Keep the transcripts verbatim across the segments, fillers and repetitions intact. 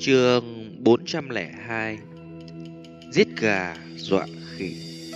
Chương bốn trăm lẻ hai. Giết gà dọa khỉ.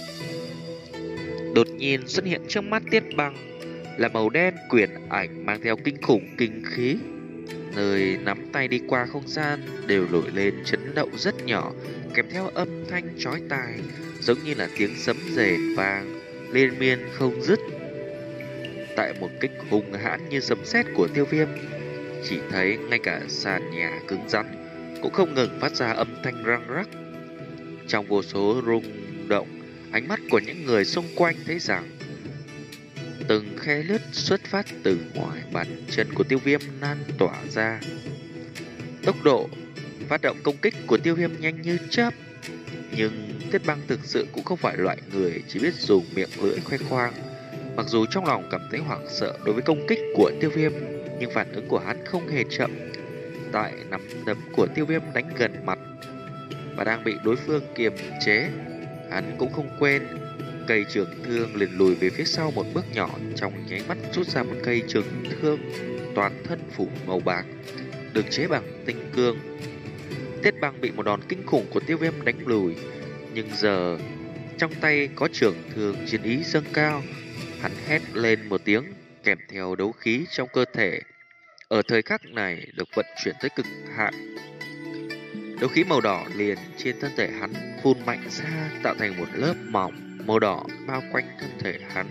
Đột nhiên xuất hiện trước mắt Tiết Băng là màu đen quyển ảnh mang theo kinh khủng kinh khí. Nơi nắm tay đi qua không gian đều nổi lên chấn động rất nhỏ, kèm theo âm thanh chói tai, giống như là tiếng sấm rền vang liên miên không dứt. Tại một kích hung hãn như sấm sét của Tiêu Viêm, chỉ thấy ngay cả sàn nhà cứng rắn cũng không ngừng phát ra âm thanh răng rắc. Trong vô số rung động, ánh mắt của những người xung quanh thấy rằng từng khe lướt xuất phát từ ngoài bàn chân của Tiêu Viêm lan tỏa ra. Tốc độ phát động công kích của Tiêu Viêm nhanh như chớp, nhưng Tiết Băng thực sự cũng không phải loại người chỉ biết dùng miệng lưỡi khoe khoang. Mặc dù trong lòng cảm thấy hoảng sợ đối với công kích của Tiêu Viêm, nhưng phản ứng của hắn không hề chậm. Tại nắm đấm của Tiêu Viêm đánh gần mặt và đang bị đối phương kiềm chế, hắn cũng không quên cây trường thương liền lùi về phía sau một bước nhỏ, trong nháy mắt rút ra một cây trường thương toàn thân phủ màu bạc, được chế bằng tinh cương. Tiết Băng bị một đòn kinh khủng của Tiêu Viêm đánh lùi, nhưng giờ trong tay có trường thương chiến ý dâng cao. Hắn hét lên một tiếng, kèm theo đấu khí trong cơ thể ở thời khắc này được vận chuyển tới cực hạn. Đấu khí màu đỏ liền trên thân thể hắn phun mạnh ra, tạo thành một lớp mỏng màu đỏ bao quanh thân thể hắn.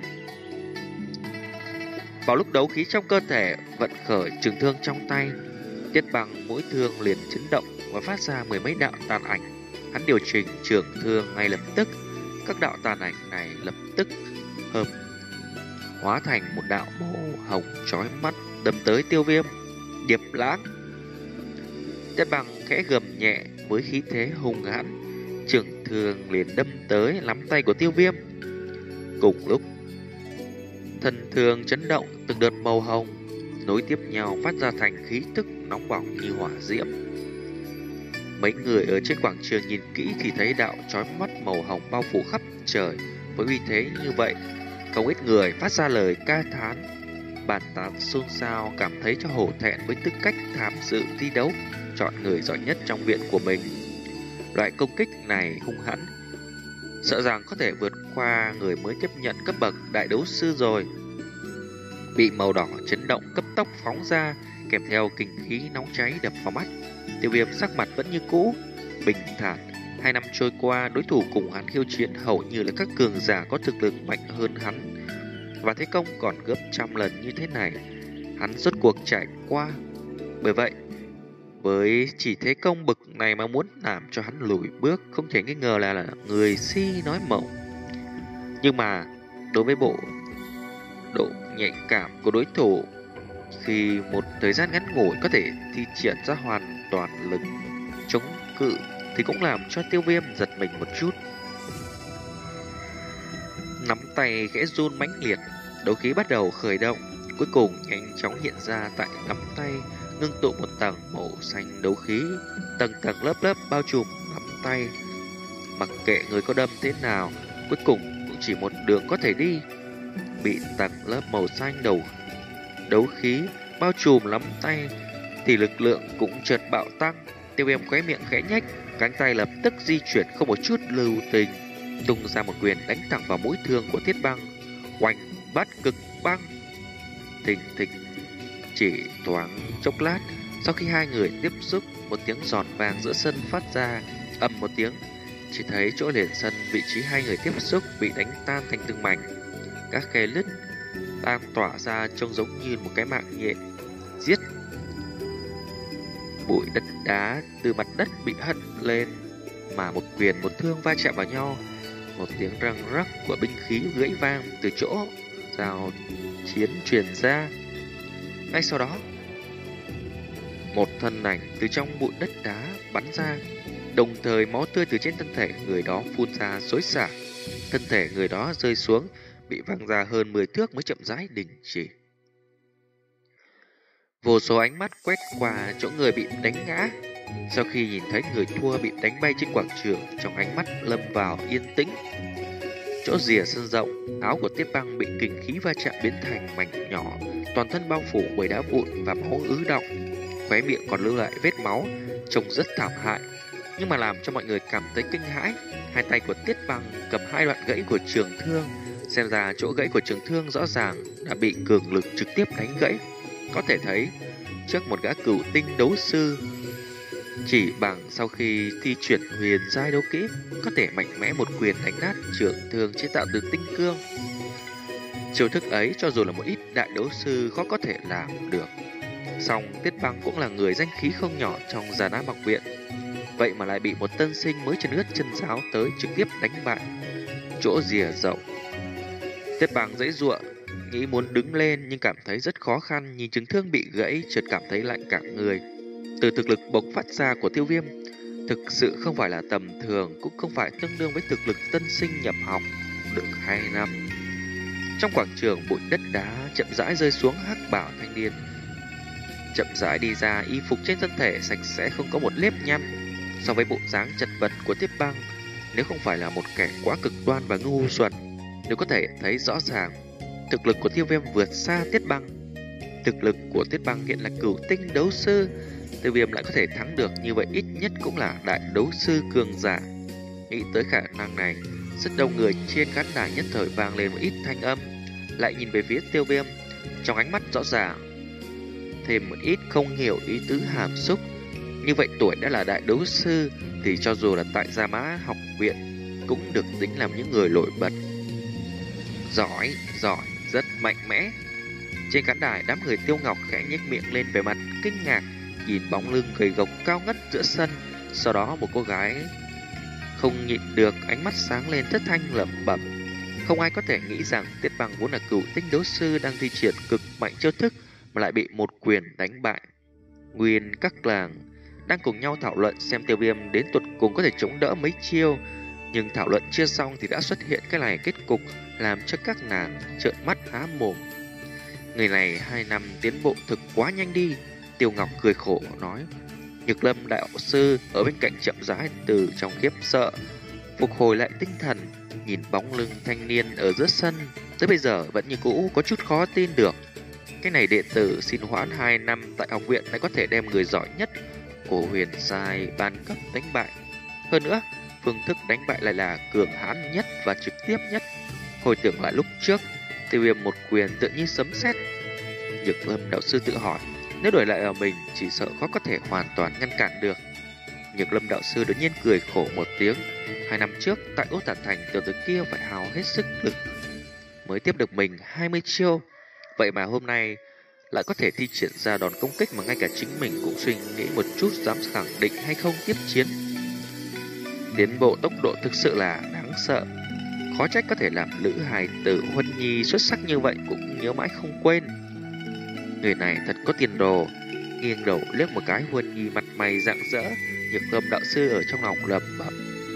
Vào lúc đấu khí trong cơ thể vận khởi trường thương trong tay, Tiết Băng mũi thương liền chấn động và phát ra mười mấy đạo tàn ảnh. Hắn điều chỉnh trường thương ngay lập tức, các đạo tàn ảnh này lập tức hợp hóa thành một đạo màu hồng chói mắt đâm tới Tiêu Viêm. Điệp lãng. Tiết Băng khẽ gầm nhẹ với khí thế hung hãn, trường thương liền đâm tới nắm tay của Tiêu Viêm. Cùng lúc, thân thương chấn động, từng đợt màu hồng nối tiếp nhau phát ra thành khí tức nóng bỏng như hỏa diễm. Mấy người ở trên quảng trường nhìn kỹ thì thấy đạo chói mắt màu hồng bao phủ khắp trời. Với uy thế như vậy, không ít người phát ra lời ca thán, bàn tán xôn xao, cảm thấy cho hổ thẹn với tư cách tham dự thi đấu, chọn người giỏi nhất trong viện của mình. Loại công kích này hung hãn, sợ rằng có thể vượt qua người mới tiếp nhận cấp bậc đại đấu sư rồi. Bị màu đỏ chấn động cấp tốc phóng ra, kèm theo kinh khí nóng cháy đập vào mắt. Tiêu Viêm sắc mặt vẫn như cũ, bình thản. Hai năm trôi qua, đối thủ cùng hắn khiêu chiến hầu như là các cường giả có thực lực mạnh hơn hắn, và thế công còn gấp trăm lần như thế này, hắn rốt cuộc trải qua. Bởi vậy, với chỉ thế công bực này mà muốn làm cho hắn lùi bước, không thể nghi ngờ là, là người si nói mộng. Nhưng mà đối với bộ độ nhạy cảm của đối thủ, khi một thời gian ngắn ngủi có thể thi triển ra hoàn toàn lực chống cự, thì cũng làm cho Tiêu Viêm giật mình một chút. Nắm tay khẽ run mãnh liệt, đấu khí bắt đầu khởi động, cuối cùng nhanh chóng hiện ra tại nắm tay, ngưng tụ một tầng màu xanh đấu khí, tầng tầng lớp lớp bao trùm nắm tay. Mặc kệ người có đâm thế nào, cuối cùng cũng chỉ một đường có thể đi. Bị tầng lớp màu xanh đầu đấu khí bao trùm nắm tay thì lực lượng cũng chợt bạo tăng. Tiêu Viêm khóe miệng khẽ nhếch, cánh tay lập tức di chuyển không một chút lưu tình, tung ra một quyền đánh thẳng vào mũi thương của Tiết Băng. Oanh bát cực băng. Thình thịch. Chỉ thoáng chốc lát, sau khi hai người tiếp xúc, một tiếng giòn vang giữa sân phát ra, ầm một tiếng, chỉ thấy chỗ liền sân vị trí hai người tiếp xúc bị đánh tan thành từng mảnh. Các khe lứt đang tỏa ra trông giống như một cái mạng nhện. Giết. Bụi đất đá từ mặt đất bị hất lên, mà một quyền một thương va chạm vào nhau. Một tiếng răng rắc của binh khí gãy vang từ chỗ giao chiến truyền ra. Ngay sau đó, một thân ảnh từ trong bụi đất đá bắn ra, đồng thời máu tươi từ trên thân thể người đó phun ra xối xả. Thân thể người đó rơi xuống, bị văng ra hơn mười thước mới chậm rãi đình chỉ. Vô số ánh mắt quét qua chỗ người bị đánh ngã. Sau khi nhìn thấy người thua bị đánh bay trên quảng trường, trong ánh mắt lâm vào yên tĩnh. Chỗ rìa sân rộng, áo của Tiết Băng bị kình khí va chạm biến thành mảnh nhỏ, toàn thân bao phủ bởi đá vụn và máu ứ đọng. khóe miệng còn lưu lại vết máu, trông rất thảm hại. Nhưng mà làm cho mọi người cảm thấy kinh hãi, hai tay của Tiết Băng cầm hai đoạn gãy của trường thương. Xem ra chỗ gãy của trường thương rõ ràng đã bị cường lực trực tiếp đánh gãy. Có thể thấy, trước một gã cửu tinh đấu sư, chỉ bằng sau khi thi chuyển huyền giai đấu kỹ, có thể mạnh mẽ một quyền đánh nát trường thương chế tạo từ tinh cương. Chiêu thức ấy cho dù là một ít đại đấu sư khó có thể làm được. Song Tiết Băng cũng là người danh khí không nhỏ trong Già Nam học viện, vậy mà lại bị một tân sinh mới chân ướt chân giáo tới trực tiếp đánh bại. Chỗ rìa rộng, Tiết Băng giãy giụa, nghĩ muốn đứng lên nhưng cảm thấy rất khó khăn. Nhìn trường thương bị gãy, chợt cảm thấy lạnh cả người. Từ thực lực bộc phát ra của Tiêu Viêm thực sự không phải là tầm thường, cũng không phải tương đương với thực lực tân sinh nhập học được hai năm. Trong quảng trường, bụi đất đá chậm rãi rơi xuống. Hắc bảo thanh niên chậm rãi đi ra, y phục trên thân thể sạch sẽ không có một nếp nhăn. So với bộ dáng chật vật của Tiết Băng, nếu không phải là một kẻ quá cực đoan và ngu xuẩn, nếu có thể thấy rõ ràng thực lực của Tiêu Viêm vượt xa Tiết Băng. Thực lực của Tiết Băng hiện là cửu tinh đấu sư, Tiêu Viêm lại có thể thắng được, như vậy ít nhất cũng là đại đấu sư cường giả. Nghĩ tới khả năng này, rất đông người trên khán đài nhất thời vang lên một ít thanh âm, lại nhìn về phía Tiêu Viêm, trong ánh mắt rõ ràng thêm một ít không hiểu ý tứ hàm xúc. Như vậy tuổi đã là đại đấu sư thì cho dù là tại Gia Mã học viện cũng được tính làm những người nổi bật. Giỏi, giỏi, rất mạnh mẽ. Trên khán đài, đám người Tiêu Ngọc khẽ nhếch miệng lên về mặt kinh ngạc, nhìn bóng lưng gầy gộc cao ngất giữa sân. Sau đó một cô gái không nhịn được, ánh mắt sáng lên thất thanh lẩm bẩm. Không ai có thể nghĩ rằng Tiết Băng vốn là cửu tinh đấu sư đang thi triển cực mạnh chiêu thức mà lại bị một quyền đánh bại. Nguyên các làng đang cùng nhau thảo luận xem Tiêu Viêm đến tuột cùng có thể chống đỡ mấy chiêu, nhưng thảo luận chưa xong thì đã xuất hiện cái này kết cục làm cho các nàng trợn mắt há mồm. Người này hai năm tiến bộ thực quá nhanh đi. Tiêu Ngọc cười khổ nói. Nhược Lâm đạo sư ở bên cạnh chậm rãi từ trong khiếp sợ phục hồi lại tinh thần, nhìn bóng lưng thanh niên ở giữa sân, tới bây giờ vẫn như cũ có chút khó tin được. Cái này đệ tử xin hoãn hai năm tại học viện lại có thể đem người giỏi nhất của huyền giai ban cấp đánh bại. Hơn nữa, phương thức đánh bại lại là cường hãn nhất và trực tiếp nhất. Hồi tưởng lại lúc trước, Tiêu Viêm một quyền tự như sấm sét. Nhược Lâm đạo sư tự hỏi, nếu đổi lại ở mình chỉ sợ khó có thể hoàn toàn ngăn cản được. Nhược Lâm đạo sư đột nhiên cười khổ một tiếng. Hai năm trước tại Út Tản Thành, tiểu tử kia phải hao hết sức lực mới tiếp được mình hai mươi chiêu, vậy mà hôm nay lại có thể thi triển ra đòn công kích mà ngay cả chính mình cũng suy nghĩ một chút dám khẳng định hay không tiếp chiến. Tiến bộ tốc độ thực sự là đáng sợ, khó trách có thể làm Lữ hài tử Huân Nhi xuất sắc như vậy cũng nhớ mãi không quên. Người này thật có tiền đồ. Nghiêng đầu liếc một cái Huân Nhi mặt mày rạng rỡ, Nhược Lâm đạo sư ở trong lòng lẩm bẩm.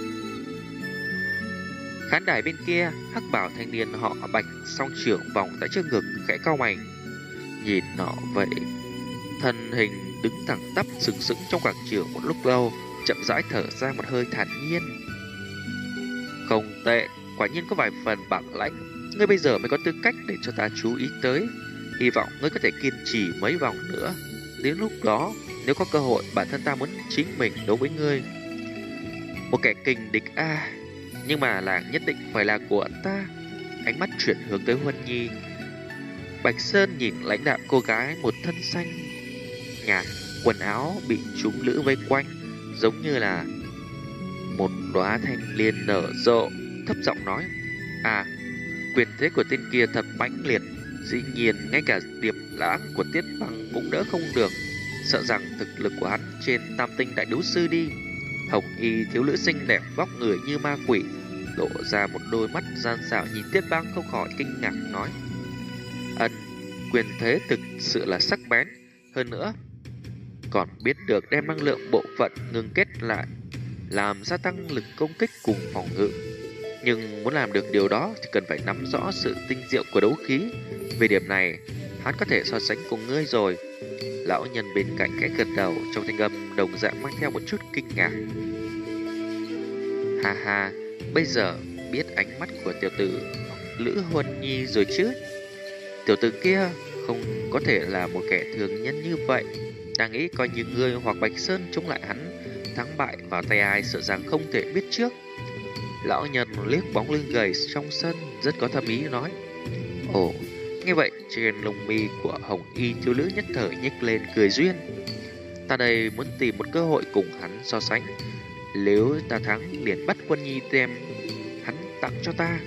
Khán đài bên kia, hắc bảo thanh niên họ Bạch song trưởng vòng tại trước ngực, khẽ cau mày. Nhìn nọ vậy, thân hình đứng thẳng tắp sừng sững trong quảng trường một lúc lâu, chậm rãi thở ra một hơi thản nhiên. Không tệ, quả nhiên có vài phần bản lãnh. Ngươi bây giờ mới có tư cách để cho ta chú ý tới. Hy vọng ngươi có thể kiên trì mấy vòng nữa. Đến lúc đó, nếu có cơ hội, bản thân ta muốn chính mình đấu với ngươi. Một kẻ kình địch a à, nhưng mà làng nhất định phải là của ta. Ánh mắt chuyển hướng tới Huân Nhi. Bạch Sơn nhìn lãnh đạo cô gái một thân xanh nhạt, quần áo bị chúng lữ vây quanh, giống như là một đóa thanh liên nở rộ, thấp giọng nói: À, quyền thế của tên kia thật mãnh liệt, dĩ nhiên ngay cả điệp lãng của Tiết Băng cũng đỡ không được. Sợ rằng thực lực của hắn trên tam tinh đại đấu sư đi. Hồng y thiếu nữ xinh đẹp vóc người như ma quỷ, lộ ra một đôi mắt gian xảo, nhìn Tiết Băng không khỏi kinh ngạc nói: Ân, quyền thế thực sự là sắc bén, hơn nữa còn biết được đem năng lượng bộ phận ngưng kết lại, làm gia tăng lực công kích cùng phòng ngự. Nhưng muốn làm được điều đó thì cần phải nắm rõ sự tinh diệu của đấu khí. Về điểm này, hắn có thể so sánh cùng ngươi rồi. Lão nhân bên cạnh khẽ gật đầu, trong thanh âm đồng dạng mang theo một chút kinh ngạc. Ha ha, bây giờ biết ánh mắt của tiểu tử Lữ Huân Nhi rồi chứ. Tiểu tử kia không có thể là một kẻ thường nhân như vậy. đang nghĩ coi như ngươi hoặc Bạch Sơn chống lại hắn, thắng bại vào tay ai sợ rằng không thể biết trước. Lão nhân liếc bóng lưng gầy trong sân rất có thâm ý nói. Ồ, nghe vậy trên lông mi của Hồng Y thiếu nữ nhất thời nhếch lên cười duyên. Ta đây muốn tìm một cơ hội cùng hắn so sánh. Nếu ta thắng liền bắt Quân Nhi đem hắn tặng cho ta.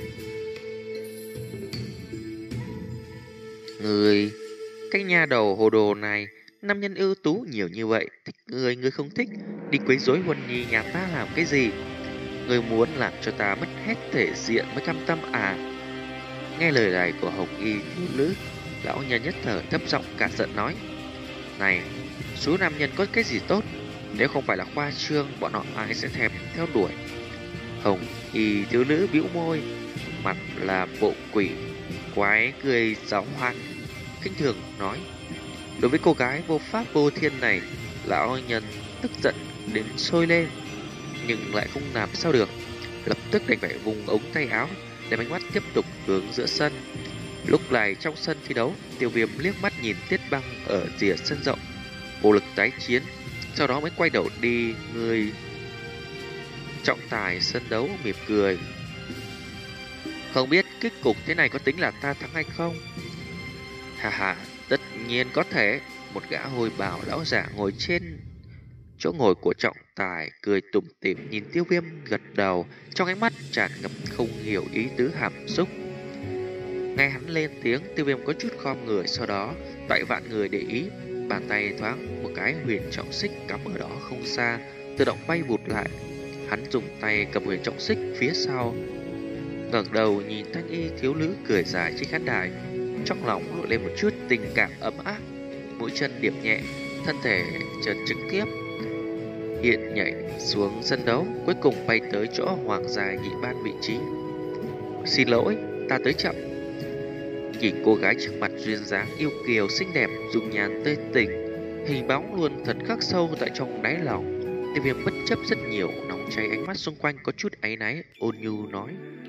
Người, cái nhà đầu hồ đồ này, nam nhân ưu tú nhiều như vậy, thích người người không thích, đi quấy rối Quân Nhi nhà ta làm cái gì? Người muốn làm cho ta mất hết thể diện mới cam tâm à? Nghe lời này của Hồng Y thiếu nữ, lão nhân nhất thời thấp giọng cả giận nói. Này, số nam nhân có cái gì tốt? Nếu không phải là khoa trương, bọn họ ai sẽ thèm theo đuổi? Hồng Y thiếu nữ bĩu môi, mặt là bộ quỷ, quái cười giáo hoan, khinh thường nói. Đối với cô gái vô pháp vô thiên này, lão nhân tức giận đến sôi lên, nhưng lại không làm sao được. Lập tức đành phải vùng ống tay áo, đem ánh mắt tiếp tục hướng giữa sân. Lúc này trong sân thi đấu, Tiêu Viêm liếc mắt nhìn Tiết Băng ở rìa sân rộng, vô lực tái chiến, sau đó mới quay đầu đi. Người trọng tài sân đấu mỉm cười. Không biết kết cục thế này có tính là ta thắng hay không? Hà hà, tất nhiên có thể. Một gã hồi bào lão giả ngồi trên chỗ ngồi của trọng tài cười tủm tỉm nhìn Tiêu Viêm gật đầu, trong ánh mắt tràn ngập không hiểu ý tứ hàm xúc. Nghe hắn lên tiếng, Tiêu Viêm có chút khom người, sau đó tại vạn người để ý, bàn tay thoáng một cái huyền trọng xích cắm ở đó không xa, tự động bay vụt lại. Hắn dùng tay cầm huyền trọng xích phía sau, ngẩng đầu nhìn thanh y thiếu nữ cười dài trên khán đài, trong lòng nổi lên một chút tình cảm ấm áp. Mũi chân điểm nhẹ, thân thể chợt trực tiếp hiện nhảy xuống sân đấu, cuối cùng bay tới chỗ hoàng gia nhị ban vị trí. Xin lỗi, ta tới chậm. Nhìn cô gái trước mặt duyên dáng yêu kiều xinh đẹp, dung nhan tươi tỉnh, hình bóng luôn thật khắc sâu tại trong đáy lòng. Tiêu Viêm bất chấp rất nhiều, nóng cháy ánh mắt xung quanh có chút áy náy, ôn nhu nói.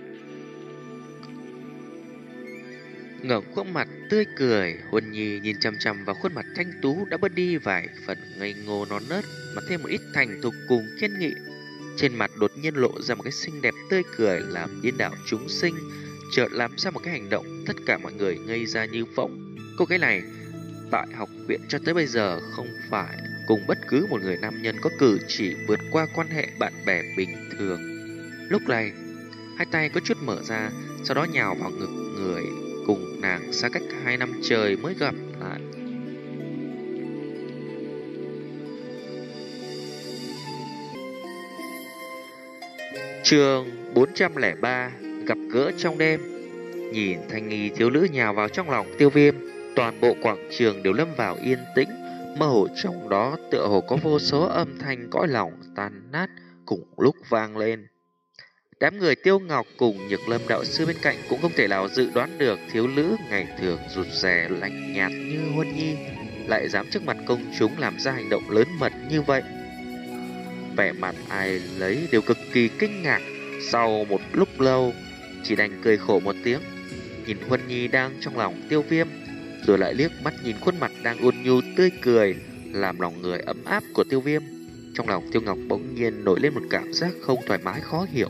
Ngẩng khuôn mặt tươi cười, Huân Nhi nhìn chằm chằm vào khuôn mặt thanh tú đã bớt đi vài phần ngây ngô non nớt, mà thêm một ít thành thục cùng kiên nghị. Trên mặt đột nhiên lộ ra một cái xinh đẹp tươi cười làm điên đảo chúng sinh, chợt làm ra một cái hành động tất cả mọi người ngây ra như phỗng. Cô gái này tại học viện cho tới bây giờ không phải cùng bất cứ một người nam nhân có cử chỉ vượt qua quan hệ bạn bè bình thường. Lúc này, hai tay có chút mở ra, sau đó nhào vào ngực người cùng nàng xa cách hai năm trời mới gặp lại. Chương bốn trăm lẻ ba, gặp gỡ trong đêm. Nhìn thanh nghi thiếu nữ nhào vào trong lòng Tiêu Viêm, toàn bộ quảng trường đều lâm vào yên tĩnh, mơ hồ trong đó tựa hồ có vô số âm thanh cõi lòng tan nát cùng lúc vang lên. Đám người Tiêu Ngọc cùng Nhược Lâm đạo sư bên cạnh cũng không thể nào dự đoán được thiếu nữ ngày thường rụt rè lạnh nhạt như Huân Nhi lại dám trước mặt công chúng làm ra hành động lớn mật như vậy. Vẻ mặt ai lấy đều cực kỳ kinh ngạc. Sau một lúc lâu chỉ đành cười khổ một tiếng, nhìn Huân Nhi đang trong lòng Tiêu Viêm, rồi lại liếc mắt nhìn khuôn mặt đang ôn nhu tươi cười làm lòng người ấm áp của Tiêu Viêm. Trong lòng Tiêu Ngọc bỗng nhiên nổi lên một cảm giác không thoải mái khó hiểu.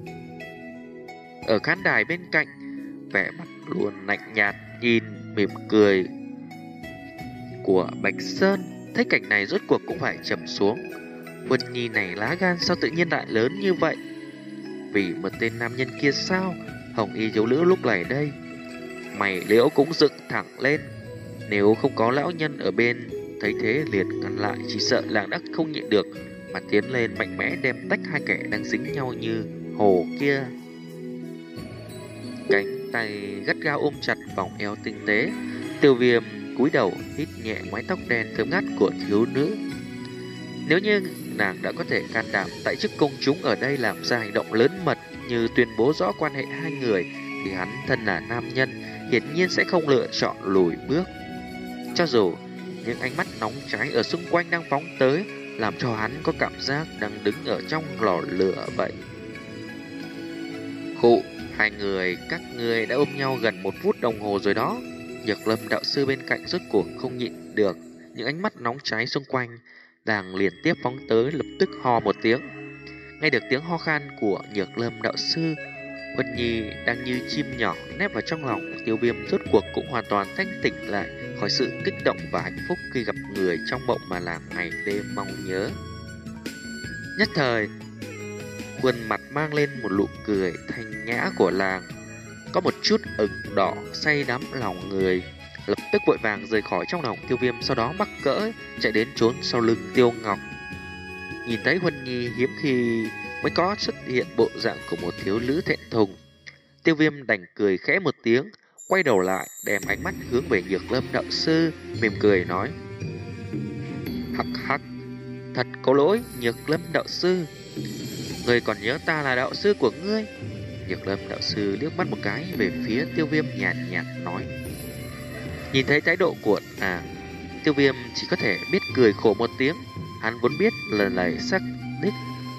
Ở khán đài bên cạnh, vẻ mặt luôn lạnh nhạt nhìn mỉm cười của Bạch Sơn thấy cảnh này rốt cuộc cũng phải trầm xuống. Huân Nhi này lá gan sao tự nhiên lại lớn như vậy? Vì một tên nam nhân kia sao? Hồng y thiếu nữ lúc này đây, mày liễu cũng dựng thẳng lên. Nếu không có lão nhân ở bên thấy thế liền ngăn lại, chỉ sợ làng đắc không nhịn được mà tiến lên mạnh mẽ đem tách hai kẻ đang dính nhau như hồ kia. Cánh tay gắt gao ôm chặt vòng eo tinh tế, Tiêu Viêm cúi đầu hít nhẹ mái tóc đen thơm ngát của thiếu nữ. Nếu như nàng đã có thể can đảm tại trước công chúng ở đây làm ra hành động lớn mật như tuyên bố rõ quan hệ hai người, thì hắn thân là nam nhân hiển nhiên sẽ không lựa chọn lùi bước. Cho dù những ánh mắt nóng cháy ở xung quanh đang phóng tới, làm cho hắn có cảm giác đang đứng ở trong lò lửa vậy. Khụ, hai người các ngươi đã ôm nhau gần một phút đồng hồ rồi đó. Nhược Lâm đạo sư bên cạnh rốt cuộc không nhịn được, những ánh mắt nóng cháy xung quanh, đang liên tiếp phóng tới, lập tức ho một tiếng. Nghe được tiếng ho khan của Nhược Lâm đạo sư, Huân Nhi đang như chim nhỏ nép vào trong lòng Tiêu Viêm rốt cuộc cũng hoàn toàn thanh tỉnh lại khỏi sự kích động và hạnh phúc khi gặp người trong mộng mà làm ngày đêm mong nhớ. Nhất thời, khuôn mặt mang lên một nụ cười thanh nhã của làng, có một chút ửng đỏ say đắm lòng người, lập tức vội vàng rời khỏi trong lòng Tiêu Viêm, sau đó mắc cỡ chạy đến trốn sau lưng Tiêu Ngọc. Nhìn thấy Huân Nhi hiếm khi mới có xuất hiện bộ dạng của một thiếu nữ thẹn thùng, Tiêu Viêm đành cười khẽ một tiếng, quay đầu lại đem ánh mắt hướng về Nhược Lâm đạo sư, mỉm cười nói: hắc hắc, thật có lỗi Nhược Lâm đạo sư, ngươi còn nhớ ta là đạo sư của ngươi? Nhược Lâm đạo sư liếc mắt một cái về phía Tiêu Viêm, nhàn nhạt, nhạt nói. Nhìn thấy thái độ của nàng, Tiêu Viêm chỉ có thể biết cười khổ một tiếng. Hắn vốn biết lần này xác đích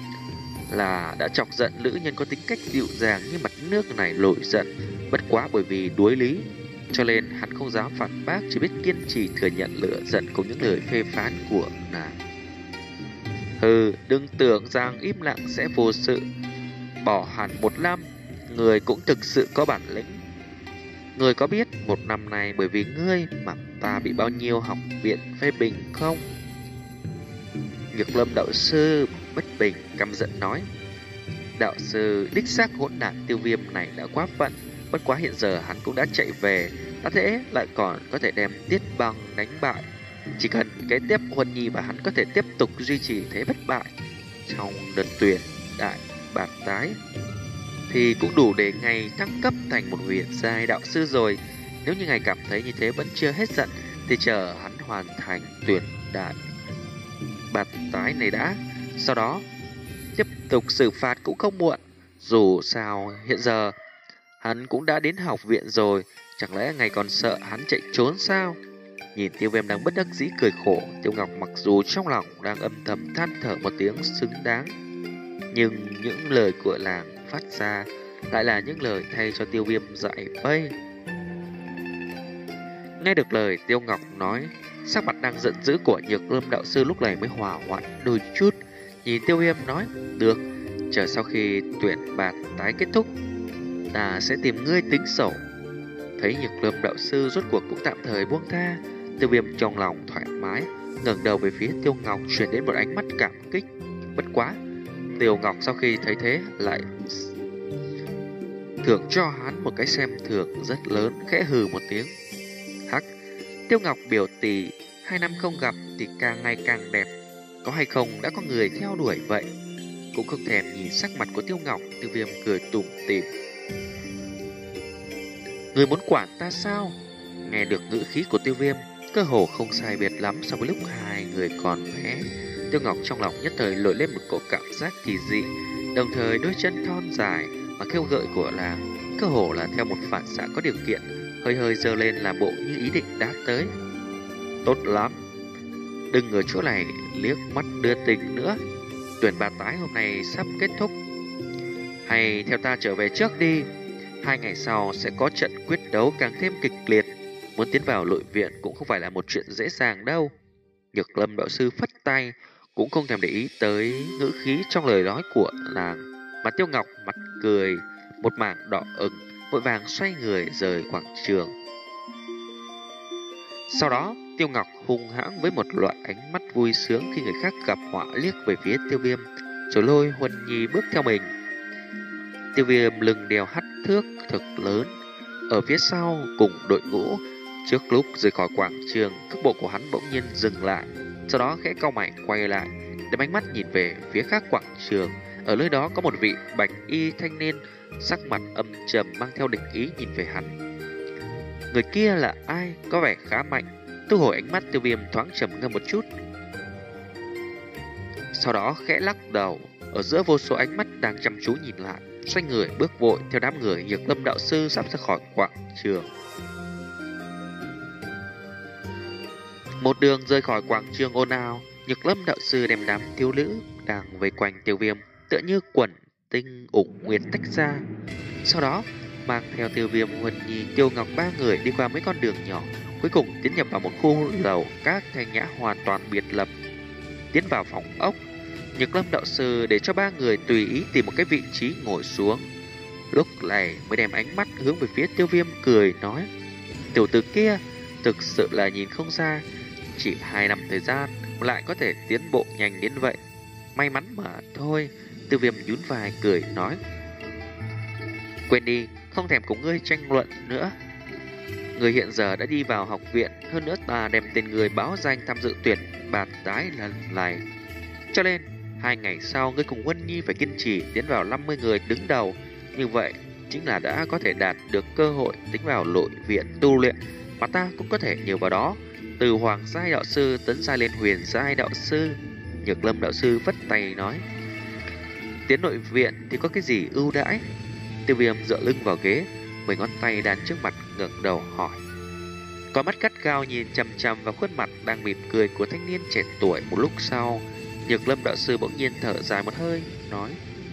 là đã chọc giận nữ nhân có tính cách dịu dàng như mặt nước này nổi giận, bất quá bởi vì đuối lý, cho nên hắn không dám phản bác, chỉ biết kiên trì thừa nhận lửa giận cùng những lời phê phán của nàng. Hừ, đừng tưởng rằng im lặng sẽ vô sự. Bỏ hẳn một năm, người cũng thực sự có bản lĩnh. Người có biết một năm này bởi vì ngươi mà ta bị bao nhiêu học viện phê bình không? Nhược Lâm đạo sư bất bình căm giận nói. Đạo sư đích xác hỗn đản Tiêu Viêm này đã quá phận, bất quá hiện giờ hắn cũng đã chạy về, đã thế lại còn có thể đem Tiết Băng đánh bại. Chỉ cần kế tiếp Huân Nhi và hắn có thể tiếp tục duy trì thế bất bại trong đợt tuyển đại bạt tái thì cũng đủ để ngày thăng cấp thành một huyền giai đạo sư rồi. Nếu như ngài cảm thấy như thế vẫn chưa hết giận thì chờ hắn hoàn thành tuyển đại bạt tái này đã, sau đó tiếp tục xử phạt cũng không muộn. Dù sao hiện giờ hắn cũng đã đến học viện rồi, chẳng lẽ ngài còn sợ hắn chạy trốn sao? Nhìn Tiêu Viêm đang bất đắc dĩ cười khổ, Tiêu Ngọc mặc dù trong lòng đang âm thầm than thở một tiếng xứng đáng, nhưng những lời của làng phát ra lại là những lời thay cho Tiêu Viêm giải vây. Nghe được lời Tiêu Ngọc nói, sắc mặt đang giận dữ của Nhược Lâm đạo sư lúc này mới hòa hoãn đôi chút. Nhìn Tiêu Viêm nói, được, chờ sau khi tuyển bạt tái kết thúc, ta sẽ tìm ngươi tính sổ. Thấy Nhược Lâm đạo sư rốt cuộc cũng tạm thời buông tha, Tiêu Viêm trong lòng thoải mái, ngẩng đầu về phía Tiêu Ngọc truyền đến một ánh mắt cảm kích. Bất quá, Tiêu Ngọc sau khi thấy thế lại thưởng cho hắn một cái xem thường rất lớn, khẽ hừ một tiếng. Hắc, Tiêu Ngọc biểu tỷ, hai năm không gặp thì càng ngày càng đẹp, có hay không đã có người theo đuổi vậy? Cũng không thèm nhìn sắc mặt của Tiêu Ngọc, Tiêu Viêm cười tủm tỉm. Người muốn quản ta sao? Nghe được ngữ khí của Tiêu Viêm, cơ hồ không sai biệt lắm so với lúc hai người còn bé. Tiêu Ngọc trong lòng nhất thời nổi lên một cỗ cảm giác kỳ dị, đồng thời đôi chân thon dài mà kêu gợi của làng, cơ hồ là theo một phản xạ có điều kiện, hơi hơi giơ lên làm bộ như ý định đã tới. Tốt lắm, đừng ở chỗ này liếc mắt đưa tình nữa. Tuyển bạt tái hôm nay sắp kết thúc, hay theo ta trở về trước đi. Hai ngày sau sẽ có trận quyết đấu càng thêm kịch liệt, muốn tiến vào nội viện cũng không phải là một chuyện dễ dàng đâu. Nhược Lâm đạo sư phất tay, cũng không thèm để ý tới ngữ khí trong lời nói của làng. Mà Tiêu Ngọc mặt cười một mảng đỏ ửng, vội vàng xoay người rời quảng trường. Sau đó Tiêu Ngọc hung hãng với một loại ánh mắt vui sướng khi người khác gặp họa liếc về phía Tiêu Viêm, rồi lôi Huân Nhi bước theo mình. Tiêu Viêm lưng đeo hắt thước thực lớn ở phía sau cùng đội ngũ. Trước lúc rời khỏi quảng trường, cước bộ của hắn bỗng nhiên dừng lại, sau đó khẽ cau mày quay lại, đem ánh mắt nhìn về phía khác quảng trường. Ở nơi đó có một vị bạch y thanh niên, sắc mặt âm trầm mang theo địch ý nhìn về hắn. Người kia là ai? Có vẻ khá mạnh. Thu hồi ánh mắt, Tiêu Viêm thoáng trầm ngâm một chút, sau đó khẽ lắc đầu. Ở giữa vô số ánh mắt đang chăm chú nhìn lại, xoay người bước vội theo đám người Nhược Lâm đạo sư sắp ra khỏi quảng trường. Một đường rời khỏi quảng trường ồn ào, Nhược Lâm đạo sư đem đám thiếu nữ đang vây quanh Tiêu Viêm tựa như quần tinh ủng nguyệt tách ra. Sau đó mang theo Tiêu Viêm, Huân Nhi, Tiêu Ngọc ba người đi qua mấy con đường nhỏ cuối cùng tiến nhập vào một khu lầu các thanh nhã hoàn toàn biệt lập. Tiến vào phòng ốc, Nhược Lâm đạo sư để cho ba người tùy ý tìm một cái vị trí ngồi xuống. Lúc này mới đem ánh mắt hướng về phía Tiêu Viêm, cười nói: tiểu tử kia thực sự là nhìn không ra, chỉ hai năm thời gian lại có thể tiến bộ nhanh đến vậy. May mắn mà thôi. Tiêu Viêm nhún vai cười nói: quên đi, không thèm cùng ngươi tranh luận nữa. Người hiện giờ đã đi vào học viện, hơn nữa ta đem tên người báo danh tham dự tuyển bạt tái lần này. Cho nên hai ngày sau ngươi cùng Huân Nhi phải kiên trì tiến vào năm mươi người đứng đầu. Như vậy chính là đã có thể đạt được cơ hội tính vào nội viện tu luyện, mà ta cũng có thể nhờ vào đó từ hoàng giai đạo sư tấn giai lên huyền giai đạo sư. Nhược Lâm đạo sư vất tay nói: tiến nội viện thì có cái gì ưu đãi? Tiêu Viêm dựa lưng vào ghế, mười ngón tay đan trước mặt, ngẩng đầu hỏi. Có mắt gắt gao nhìn chằm chằm vào khuôn mặt đang mỉm cười của thanh niên trẻ tuổi. Một lúc sau, Nhược Lâm đạo sư bỗng nhiên thở dài một hơi, nói: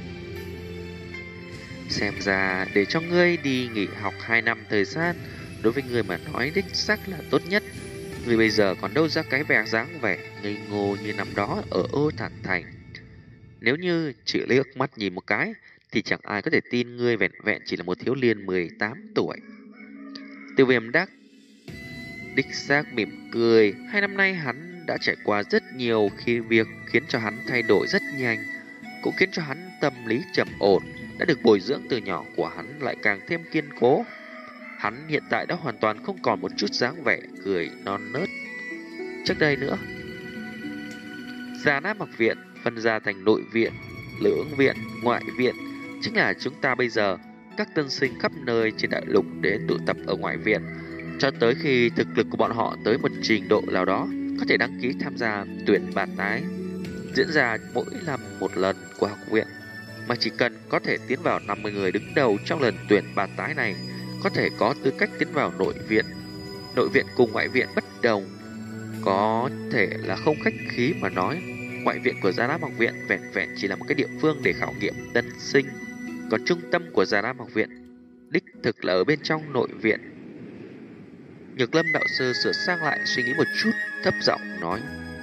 xem ra để cho ngươi đi nghỉ học hai năm thời gian, đối với ngươi mà nói đích xác là tốt nhất. Ngươi bây giờ còn đâu ra cái vẻ dáng vẻ ngây ngô như năm đó ở Ô Thản Thành. Nếu như chỉ liếc mắt nhìn một cái thì chẳng ai có thể tin ngươi vẹn vẹn chỉ là một thiếu niên mười tám tuổi. Tiêu Viêm đắc đích xác mỉm cười. Hai năm nay hắn đã trải qua rất nhiều khi việc khiến cho hắn thay đổi rất nhanh, cũng khiến cho hắn tâm lý trầm ổn, đã được bồi dưỡng từ nhỏ của hắn lại càng thêm kiên cố. Hắn hiện tại đã hoàn toàn không còn một chút dáng vẻ cười non nớt trước đây nữa. Già Nam học viện phân ra thành nội viện, lưỡng viện, ngoại viện, chính là chúng ta bây giờ. Các tân sinh khắp nơi trên đại lục đến tụ tập ở ngoại viện, cho tới khi thực lực của bọn họ tới một trình độ nào đó, có thể đăng ký tham gia tuyển bạt tái, diễn ra mỗi năm một lần của học viện. Mà chỉ cần có thể tiến vào năm mươi người đứng đầu trong lần tuyển bạt tái này, có thể có tư cách tiến vào nội viện. Nội viện cùng ngoại viện bất đồng, có thể là không khách khí mà nói, ngoại viện của Già Nam học viện vẹn vẹn chỉ là một cái địa phương để khảo nghiệm tân sinh, còn trung tâm của Già Nam học viện đích thực là ở bên trong nội viện. Nhược Lâm đạo sư sửa sang lại suy nghĩ một chút, thấp giọng nói: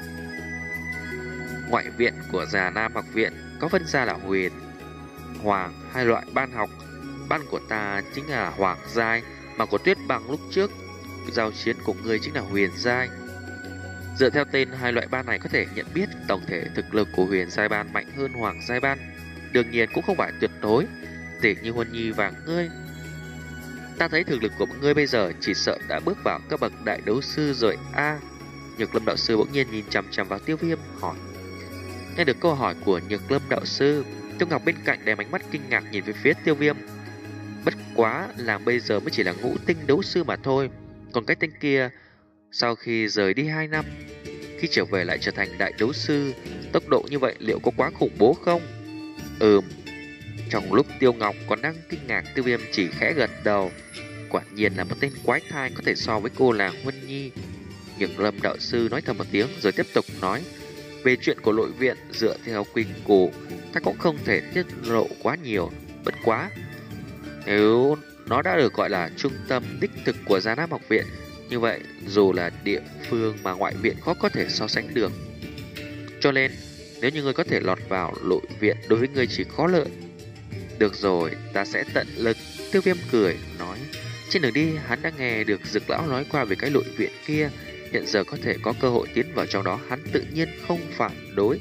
ngoại viện của Già Nam học viện có phân ra là huyền, hoàng hai loại ban học. Ban của ta chính là hoàng giai, mà của Tuyết Bằng lúc trước giao chiến của ngươi chính là huyền giai. Dựa theo tên hai loại ban này có thể nhận biết tổng thể thực lực của huyền giai ban mạnh hơn hoàng giai ban, đương nhiên cũng không phải tuyệt đối. Tỉ như Huân Nhi và ngươi, ta thấy thực lực của mọi ngươi bây giờ chỉ sợ đã bước vào các bậc đại đấu sư rồi a. À, Nhược Lâm đạo sư bỗng nhiên nhìn chằm chằm vào Tiêu Viêm hỏi. Nghe được câu hỏi của Nhược Lâm đạo sư, Tiêu Ngọc bên cạnh đem ánh mắt kinh ngạc nhìn về phía Tiêu Viêm. Bất quá làng bây giờ mới chỉ là ngũ tinh đấu sư mà thôi, còn cái tên kia sau khi rời đi hai năm, khi trở về lại trở thành đại đấu sư, tốc độ như vậy liệu có quá khủng bố không? Ừm. Trong lúc Tiêu Ngọc còn đang kinh ngạc, Tiêu Viêm chỉ khẽ gật đầu. Quả nhiên là một tên quái thai có thể so với cô làng Huân Nhi. Nhược Lâm đạo sư nói thầm một tiếng rồi tiếp tục nói: về chuyện của nội viện, dựa theo quy củ, ta cũng không thể tiết lộ quá nhiều. Bất quá, nếu nó đã được gọi là trung tâm đích thực của Già Nam học viện, như vậy dù là địa phương mà ngoại viện khó có thể so sánh được. Cho nên, nếu như ngươi có thể lọt vào nội viện, đối với ngươi chỉ có lợi. Được rồi, ta sẽ tận lực. Tiêu Viêm cười nói. Trên đường đi, hắn đã nghe được Dực lão nói qua về cái nội viện kia. Hiện giờ có thể có cơ hội tiến vào trong đó, hắn tự nhiên không phản đối.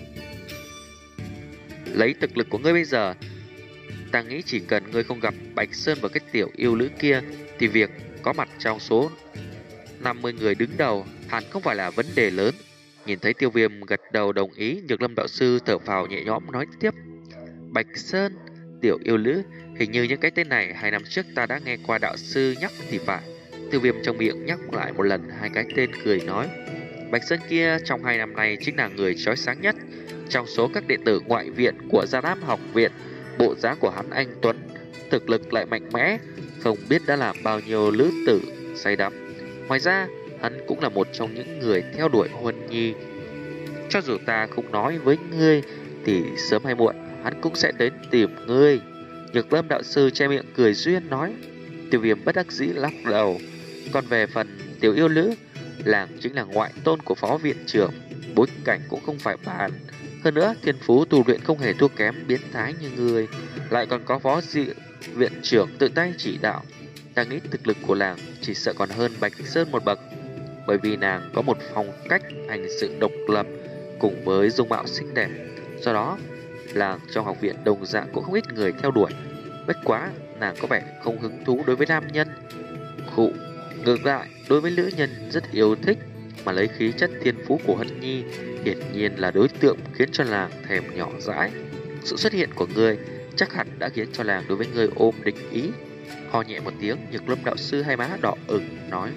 Lấy thực lực của ngươi bây giờ, ta nghĩ chỉ cần ngươi không gặp Bạch Sơn và cái tiểu yêu nữ kia, thì việc có mặt trong số năm mươi người đứng đầu hẳn không phải là vấn đề lớn. Nhìn thấy Tiêu Viêm gật đầu đồng ý, Nhược Lâm đạo sư thở phào nhẹ nhõm nói tiếp. Bạch Sơn, tiểu yêu nữ, hình như những cái tên này hai năm trước ta đã nghe qua đạo sư nhắc thì phải. Tiêu Viêm trong miệng nhắc lại một lần hai cái tên, cười nói. Bạch Sơn kia trong hai năm nay chính là người chói sáng nhất trong số các đệ tử ngoại viện của Già Nam học viện. Bộ dáng của hắn anh tuấn, thực lực lại mạnh mẽ, không biết đã làm bao nhiêu lữ tử say đắm. Ngoài ra, hắn cũng là một trong những người theo đuổi Huân Nhi. Cho dù ta không nói với ngươi, thì sớm hay muộn hắn cũng sẽ đến tìm ngươi. Nhược Lâm đạo sư che miệng cười duyên nói. Tiêu Viêm bất đắc dĩ lắc đầu. Còn về phần tiểu yêu nữ. Làng chính là ngoại tôn của phó viện trưởng, bối cảnh cũng không phải bàn. Hơn nữa, thiên phú tu luyện không hề thua kém biến thái như người, lại còn có phó dị viện trưởng tự tay chỉ đạo. Ta nghĩ thực lực của làng chỉ sợ còn hơn Bạch Sơn một bậc, bởi vì nàng có một phong cách hành sự độc lập cùng với dung mạo xinh đẹp. Do đó, làng trong học viện đồng dạng cũng không ít người theo đuổi. Bất quá, nàng có vẻ không hứng thú đối với nam nhân. Khụ, ngược lại, đối với nữ nhân rất yêu thích, mà lấy khí chất thiên phú của Hân Nhi hiển nhiên là đối tượng khiến cho làng thèm nhỏ dãi. Sự xuất hiện của ngươi chắc hẳn đã khiến cho làng đối với ngươi ôm địch ý. Ho nhẹ một tiếng, Nhược Lâm đạo sư hai má đỏ ửng nói.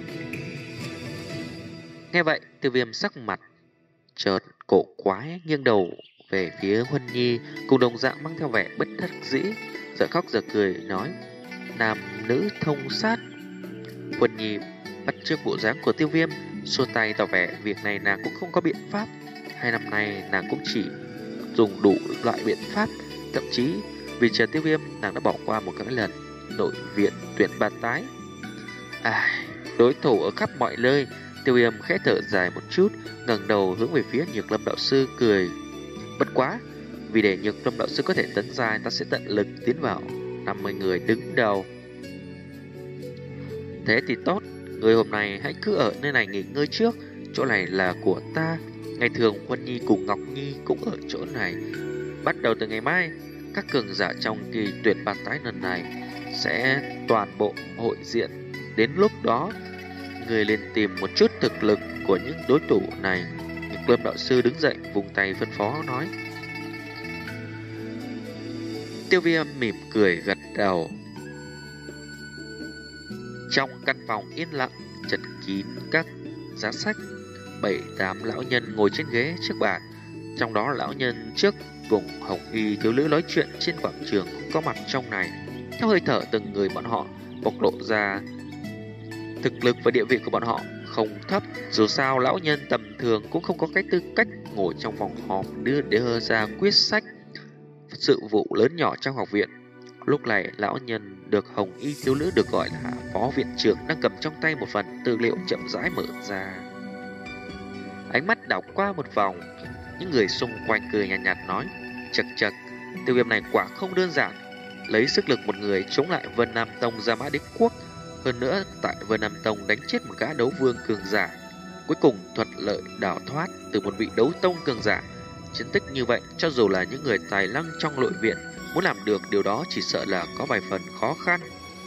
Nghe vậy, Tiêu Viêm sắc mặt chợt cổ quái, nghiêng đầu về phía Huân Nhi, cùng đồng dạng mang theo vẻ bất đắc dĩ, giờ khóc giờ cười nói: nam nữ thông sát. Huân Nhi bắt chước bộ dáng của Tiêu Viêm, xua tay tỏ vẻ việc này nàng cũng không có biện pháp. Hai năm nay nàng cũng chỉ dùng đủ loại biện pháp, thậm chí vì chờ Tiêu Viêm nàng đã bỏ qua một cái lần nội viện tuyển bà tái. À, đối thủ ở khắp mọi nơi. Tiêu Viêm khẽ thở dài một chút, ngẩng đầu hướng về phía Nhược Lâm đạo sư cười. Bất quá, vì để Nhược Lâm đạo sư có thể tấn giai, ta sẽ tận lực tiến vào năm mươi người đứng đầu. Thế thì tốt, người hôm nay hãy cứ ở nơi này nghỉ ngơi trước, chỗ này là của ta. Ngày thường Huân Nhi cùng Ngọc Nhi cũng ở chỗ này. Bắt đầu từ ngày mai, các cường giả trong kỳ tuyển bạt tái lần này sẽ toàn bộ hội diện. Đến lúc đó, người lên tìm một chút thực lực của những đối thủ này. Nhược Lâm đạo sư đứng dậy vùng tay phân phó nói. Tiêu Viêm mỉm cười gật đầu. Trong căn phòng yên lặng chật kín các giá sách, bảy tám lão nhân ngồi trên ghế trước bàn. Trong đó lão nhân trước cùng hồng y thiếu nữ nói chuyện trên quảng trường cũng có mặt trong này. Theo hơi thở từng người bọn họ bộc lộ ra thực lực và địa vị của bọn họ không thấp. Dù sao lão nhân tầm thường cũng không có cái tư cách ngồi trong phòng họp đưa đưa ra quyết sách sự vụ lớn nhỏ trong học viện. Lúc này lão nhân được hồng y thiếu nữ được gọi là phó viện trưởng đang cầm trong tay một phần tư liệu chậm rãi mở ra. Ánh mắt đảo qua một vòng, những người xung quanh cười nhạt nhạt nói: chật chật, Tiêu Viêm này quả không đơn giản, lấy sức lực một người chống lại Vân Nam Tông Gia Mã Đế Quốc. Hơn nữa tại Vân Nam Tông đánh chết một gã đấu vương cường giả, cuối cùng thuận lợi đào thoát từ một vị đấu tông cường giả. Chiến tích như vậy, cho dù là những người tài năng trong nội viện muốn làm được điều đó chỉ sợ là có vài phần khó khăn.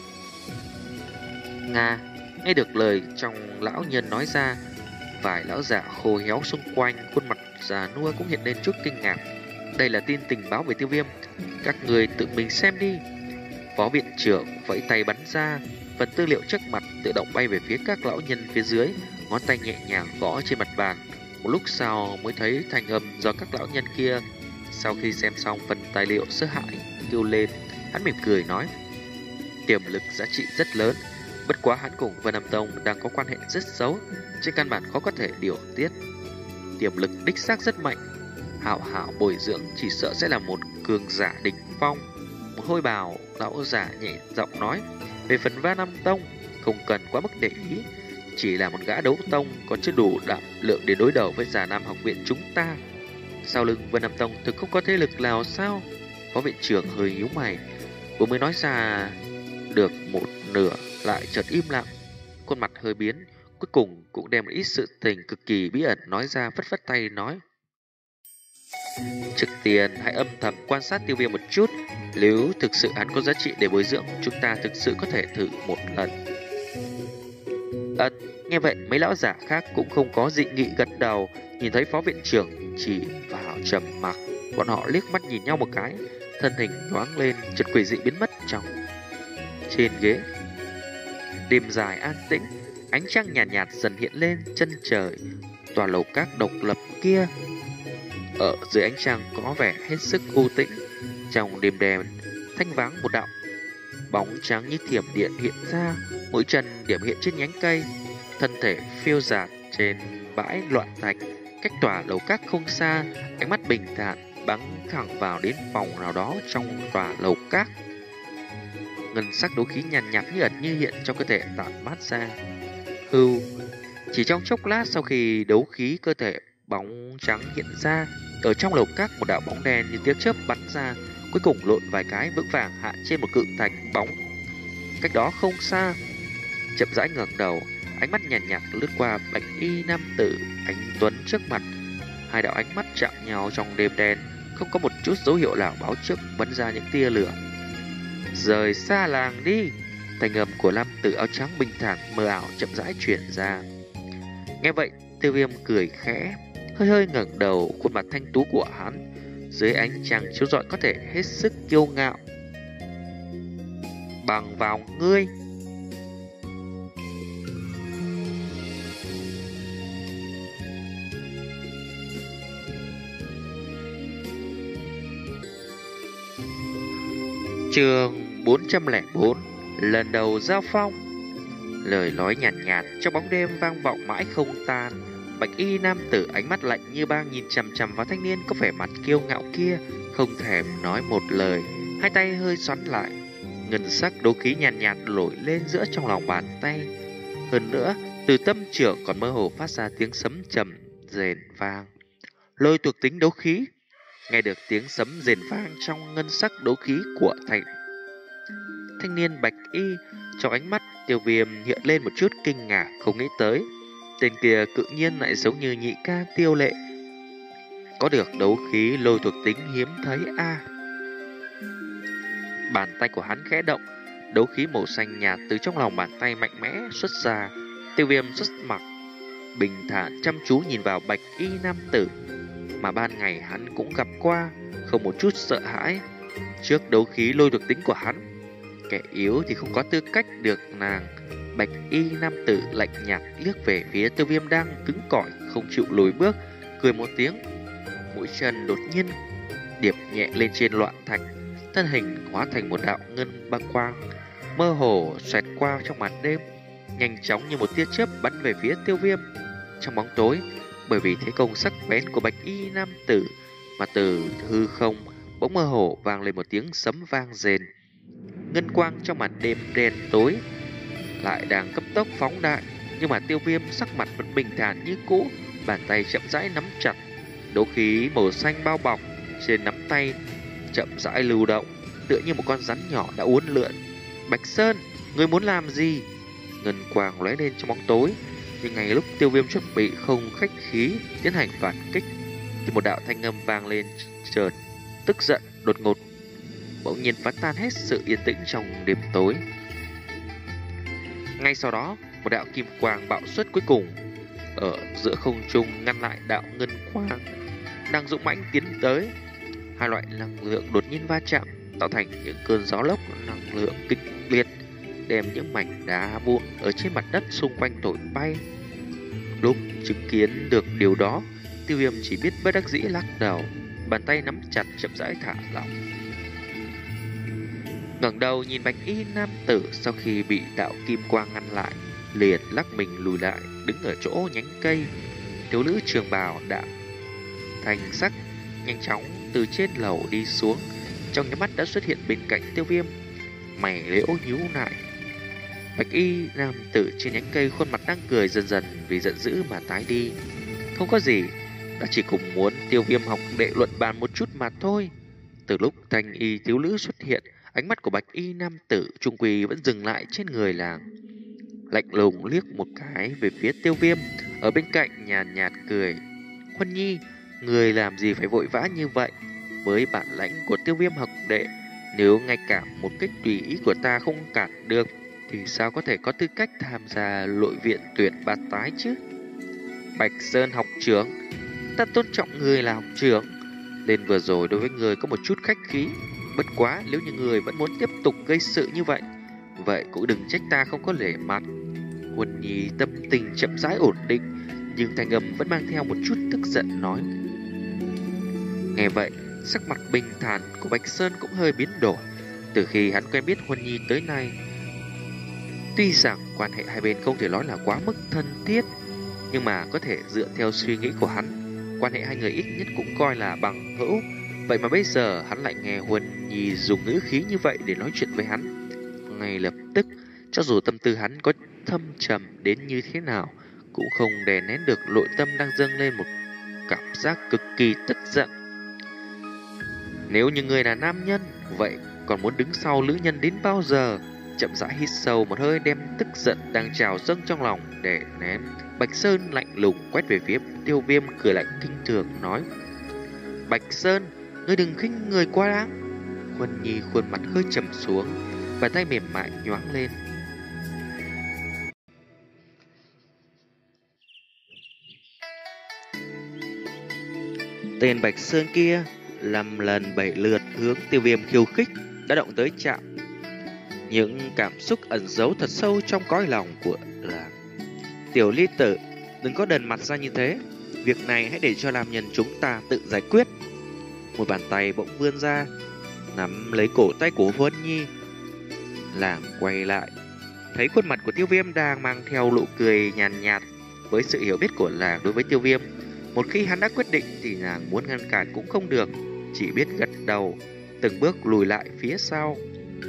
Nga nghe được lời trong lão nhân nói ra, vài lão giả khô héo xung quanh khuôn mặt già nua cũng hiện lên chút kinh ngạc. Đây là tin tình báo về Tiêu Viêm, các người tự mình xem đi. Phó viện trưởng vẫy tay bắn ra, phần tư liệu trước mặt tự động bay về phía các lão nhân phía dưới, ngón tay nhẹ nhàng gõ trên mặt bàn. Một lúc sau mới thấy thanh âm do các lão nhân kia. Sau khi xem xong phần tài liệu sơ hại kêu lên, hắn mỉm cười nói: tiềm lực giá trị rất lớn, bất quá hắn cùng Vân Nam Tông đang có quan hệ rất xấu, trên căn bản khó có thể điều tiết. Tiềm lực đích xác rất mạnh, hảo hảo bồi dưỡng chỉ sợ sẽ là một cường giả đỉnh phong. Một hôi bào lão giả nhẹ giọng nói: về phần Vân Nam Tông không cần quá mức để ý, chỉ là một gã đấu tông còn chưa đủ đảm lượng để đối đầu với Già Nam học viện chúng ta. Sau lưng Vân Nam Tông thực không có thế lực nào sao? Phó viện trưởng hơi nhíu mày, vừa mới nói ra được một nửa lại chợt im lặng, khuôn mặt hơi biến, cuối cùng cũng đem một ít sự tình cực kỳ bí ẩn nói ra, phất phất tay nói: trước tiên hãy âm thầm quan sát Tiêu Viêm một chút, nếu thực sự hắn có giá trị để bồi dưỡng, chúng ta thực sự có thể thử một lần. Ất, nghe vậy mấy lão giả khác cũng không có dị nghị gật đầu. Nhìn thấy phó viện trưởng chỉ vào trầm mặc, bọn họ liếc mắt nhìn nhau một cái, thân hình nhoáng lên chợt quỷ dị biến mất trong trên ghế. Đêm dài an tĩnh, ánh trăng nhàn nhạt, nhạt dần hiện lên chân trời. Tòa lầu các độc lập kia ở dưới ánh trăng có vẻ hết sức u tĩnh. Trong đêm đen thanh vắng, một đạo bóng trắng như thiểm điện hiện ra, mũi chân điểm hiện trên nhánh cây, thân thể phiêu dạt trên bãi loạn thạch. Cách tòa lầu các không xa, ánh mắt bình thản bắn thẳng vào đến phòng nào đó trong tòa lầu các. Ngân sắc đấu khí nhàn nhạt, nhạt như ẩn như hiện trong cơ thể tản mát ra. Hưu, Chỉ trong chốc lát sau khi đấu khí cơ thể bóng trắng hiện ra, ở trong lầu các một đạo bóng đen như tia chớp bắn ra, cuối cùng lộn vài cái vững vàng hạ trên một cự thạch bóng cách đó không xa. Chậm rãi ngẩng đầu, ánh mắt nhàn nhạt, nhạt lướt qua bạch y nam tử anh tuấn trước mặt. Hai đạo ánh mắt chạm nhau trong đêm đen, không có một chút dấu hiệu nào báo trước bắn ra những tia lửa. Rời xa làng đi! Thanh âm của nam tử áo trắng bình thản mờ ảo chậm rãi truyền ra. Nghe vậy, Tiêu Viêm cười khẽ, hơi hơi ngẩng đầu, khuôn mặt thanh tú của hắn dưới ánh trăng chiếu rọi có thể hết sức kiêu ngạo. Bằng vào ngươi! Chương bốn trăm lẻ bốn, lần đầu giao phong. Lời nói nhàn nhạt, nhạt trong bóng đêm vang vọng mãi không tan. Bạch y nam tử ánh mắt lạnh như băng nhìn chằm chằm vào thanh niên có vẻ mặt kiêu ngạo kia, không thèm nói một lời, hai tay hơi xoắn lại. Ngân sắc đấu khí nhàn nhạt, nhạt nổi lên giữa trong lòng bàn tay. Hơn nữa, từ tâm trưởng còn mơ hồ phát ra tiếng sấm trầm rền vang. Lôi thuộc tính đấu khí. Nghe được tiếng sấm rền vang trong ngân sắc đấu khí của thành thanh niên bạch y, trong ánh mắt Tiêu Viêm hiện lên một chút kinh ngạc, không nghĩ tới tên kia tự nhiên lại giống như nhị ca Tiêu Lệ, có được đấu khí lôi thuộc tính hiếm thấy a. À. Bàn tay của hắn khẽ động, đấu khí màu xanh nhạt từ trong lòng bàn tay mạnh mẽ xuất ra. Tiêu Viêm xuất mặt bình thản chăm chú nhìn vào bạch y nam tử mà ban ngày hắn cũng gặp qua, không một chút sợ hãi trước đấu khí lôi thuộc tính của hắn. Kẻ yếu thì không có tư cách được nàng. Bạch y nam tử lạnh nhạt liếc về phía Tiêu Viêm đang cứng cỏi không chịu lùi bước, cười một tiếng, mũi chân đột nhiên điệp nhẹ lên trên loạn thạch, thân hình hóa thành một đạo ngân băng quang mơ hồ xoẹt qua trong màn đêm, nhanh chóng như một tia chớp bắn về phía Tiêu Viêm. Trong bóng tối, bởi vì thế công sắc bén của bạch y nam tử mà từ hư không bỗng mơ hồ vang lên một tiếng sấm vang rền. Ngân quang trong màn đêm đen tối lại đang cấp tốc phóng đại, nhưng mà Tiêu Viêm sắc mặt vẫn bình thản như cũ, bàn tay chậm rãi nắm chặt, đấu khí màu xanh bao bọc trên nắm tay chậm rãi lưu động, tựa như một con rắn nhỏ đã uốn lượn. Bạch Sơn, ngươi muốn làm gì? Ngân quang lóe lên trong bóng tối, nhưng ngay lúc Tiêu Viêm chuẩn bị không khách khí tiến hành phản kích thì một đạo thanh âm vang lên chợt tức giận đột ngột, bỗng nhiên phá tan hết sự yên tĩnh trong đêm tối. Ngay sau đó, một đạo kim quang bạo xuất cuối cùng ở giữa không trung ngăn lại đạo ngân quang đang dũng mãnh tiến tới. Hai loại năng lượng đột nhiên va chạm, tạo thành những cơn gió lốc năng lượng kịch liệt, đem những mảnh đá vụn ở trên mặt đất xung quanh thổi bay. Lúc chứng kiến được điều đó, Tiêu Viêm chỉ biết bất đắc dĩ lắc đầu, bàn tay nắm chặt chậm rãi thả lỏng. Ngẩng đầu nhìn bạch y nam tử, sau khi bị đạo kim quang ngăn lại, liền lắc mình lùi lại, đứng ở chỗ nhánh cây. Thiếu nữ trường bào đã thành sắc nhanh chóng từ trên lầu đi xuống, trong nháy mắt đã xuất hiện bên cạnh Tiêu Viêm, mày liễu nhíu lại. Bạch y nam tử trên nhánh cây khuôn mặt đang cười dần dần vì giận dữ mà tái đi. Không có gì, đã chỉ cùng muốn Tiêu Viêm học đệ luận bàn một chút mà thôi. Từ lúc thanh y thiếu nữ xuất hiện, ánh mắt của bạch y nam tử trung quy vẫn dừng lại trên người làng. Lạnh lùng liếc một cái về phía Tiêu Viêm, ở bên cạnh nhàn nhạt, nhạt cười. Huân Nhi, người làm gì phải vội vã như vậy? Với bản lãnh của Tiêu Viêm học đệ, nếu ngay cả một cách tùy ý của ta không cản được, thì sao có thể có tư cách tham gia nội viện tuyển bát tái chứ? Bạch Sơn học trưởng, ta tôn trọng người là học trưởng. Lên vừa rồi đối với người có một chút khách khí, bất quá nếu như người vẫn muốn tiếp tục gây sự như vậy, vậy cũng đừng trách ta không có lễ mặt. Huân Nhi tâm tình chậm rãi ổn định, nhưng thanh âm vẫn mang theo một chút tức giận nói. Nghe vậy, sắc mặt bình thản của Bạch Sơn cũng hơi biến đổi. Từ khi hắn quen biết Huân Nhi tới nay, tuy rằng quan hệ hai bên không thể nói là quá mức thân thiết, nhưng mà có thể dựa theo suy nghĩ của hắn, quan hệ hai người ít nhất cũng coi là bằng hữu. Vậy mà bây giờ hắn lại nghe Huân Nhi dùng ngữ khí như vậy để nói chuyện với hắn. Ngay lập tức, cho dù tâm tư hắn có thâm trầm đến như thế nào, cũng không đè nén được nội tâm đang dâng lên một cảm giác cực kỳ tức giận. Nếu như người là nam nhân, vậy còn muốn đứng sau nữ nhân đến bao giờ? Chậm rãi hít sâu một hơi, đem tức giận đang trào dâng trong lòng để nén. Bạch Sơn lạnh lùng quét về phía Tiêu Viêm, cười lạnh kinh thường nói: Bạch Sơn, ngươi đừng khinh người quá đáng. Huân Nhi khuôn mặt hơi trầm xuống, và tay mềm mại nhoáng lên. Tên Bạch Sơn kia năm lần bảy lượt hướng Tiêu Viêm khiêu khích, đã động tới chạm những cảm xúc ẩn giấu thật sâu trong cõi lòng của là Tiểu Ly Tử, đừng có đần mặt ra như thế. Việc này hãy để cho nam nhân chúng ta tự giải quyết. Một bàn tay bỗng vươn ra, nắm lấy cổ tay của Huân Nhi. Làm quay lại, thấy khuôn mặt của Tiêu Viêm đang mang theo nụ cười nhàn nhạt. Với sự hiểu biết của làng đối với Tiêu Viêm, một khi hắn đã quyết định thì nàng muốn ngăn cản cũng không được, chỉ biết gật đầu, từng bước lùi lại phía sau.